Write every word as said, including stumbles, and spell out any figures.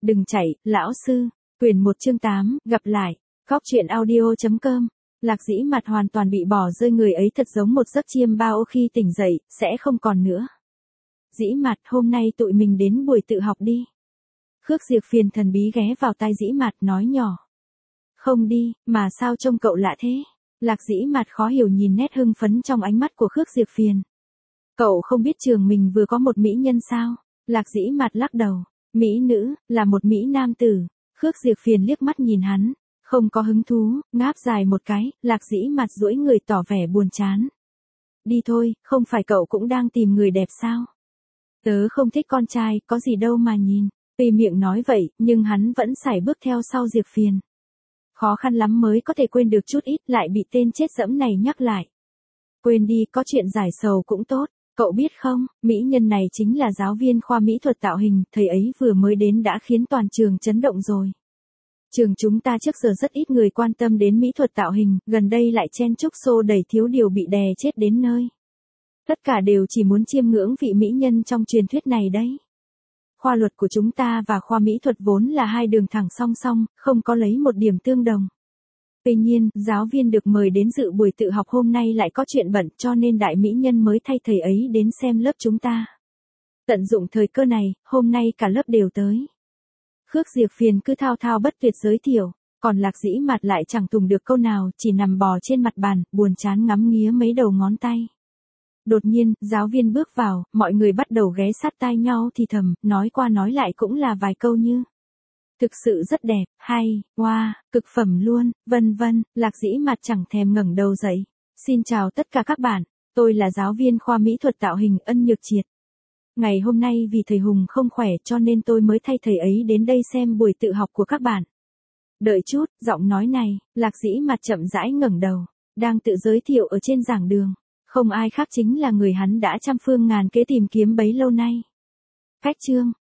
Đừng chạy, lão sư. Quyển một chương tám, gặp lại. Góc truyện audio chấm com. Lạc Dĩ Mạt hoàn toàn bị bỏ rơi, người ấy thật giống một giấc chiêm bao, khi tỉnh dậy, sẽ không còn nữa. Dĩ Mạt, hôm nay tụi mình đến buổi tự học đi. Khước Diệp Phiền thần bí ghé vào tai Dĩ Mạt nói nhỏ. Không đi, mà sao trông cậu lạ thế? Lạc Dĩ Mạt khó hiểu nhìn nét hưng phấn trong ánh mắt của Khước Diệp Phiền. Cậu không biết trường mình vừa có một mỹ nhân sao? Lạc Dĩ Mạt lắc đầu. Mỹ nữ, là một mỹ nam tử. Khước Diệp Phiền liếc mắt nhìn hắn, không có hứng thú, ngáp dài một cái. Lạc Dĩ Mạt duỗi người tỏ vẻ buồn chán. Đi thôi, không phải cậu cũng đang tìm người đẹp sao? Tớ không thích con trai, có gì đâu mà nhìn. Tuy miệng nói vậy, nhưng hắn vẫn sải bước theo sau Diệp Phiền. Khó khăn lắm mới có thể quên được chút ít, lại bị tên chết dẫm này nhắc lại. Quên đi, có chuyện giải sầu cũng tốt. Cậu biết không, mỹ nhân này chính là giáo viên khoa mỹ thuật tạo hình, thầy ấy vừa mới đến đã khiến toàn trường chấn động rồi. Trường chúng ta trước giờ rất ít người quan tâm đến mỹ thuật tạo hình, gần đây lại chen chúc xô đẩy, thiếu điều bị đè chết đến nơi. Tất cả đều chỉ muốn chiêm ngưỡng vị mỹ nhân trong truyền thuyết này đấy. Khoa luật của chúng ta và khoa mỹ thuật vốn là hai đường thẳng song song, không có lấy một điểm tương đồng. Tuy nhiên, giáo viên được mời đến dự buổi tự học hôm nay lại có chuyện bận, cho nên đại mỹ nhân mới thay thầy ấy đến xem lớp chúng ta. Tận dụng thời cơ này, hôm nay cả lớp đều tới. Khước Diệp Phiền cứ thao thao bất tuyệt giới thiệu, còn Lạc Dĩ Mạt lại chẳng thùng được câu nào, chỉ nằm bò trên mặt bàn, buồn chán ngắm nghía mấy đầu ngón tay. Đột nhiên, giáo viên bước vào, mọi người bắt đầu ghé sát tai nhau thì thầm, nói qua nói lại cũng là vài câu như: thực sự rất đẹp, hay, wow, cực phẩm luôn, vân vân. Lạc Dĩ Mạt chẳng thèm ngẩng đầu dậy. Xin chào tất cả các bạn, tôi là giáo viên khoa mỹ thuật tạo hình Ân Nhược Triệt. Ngày hôm nay vì thầy Hùng không khỏe cho nên tôi mới thay thầy ấy đến đây xem buổi tự học của các bạn. Đợi chút, giọng nói này, Lạc Dĩ Mạt chậm rãi ngẩng đầu, đang tự giới thiệu ở trên giảng đường. Không ai khác chính là người hắn đã trăm phương ngàn kế tìm kiếm bấy lâu nay. Cách chương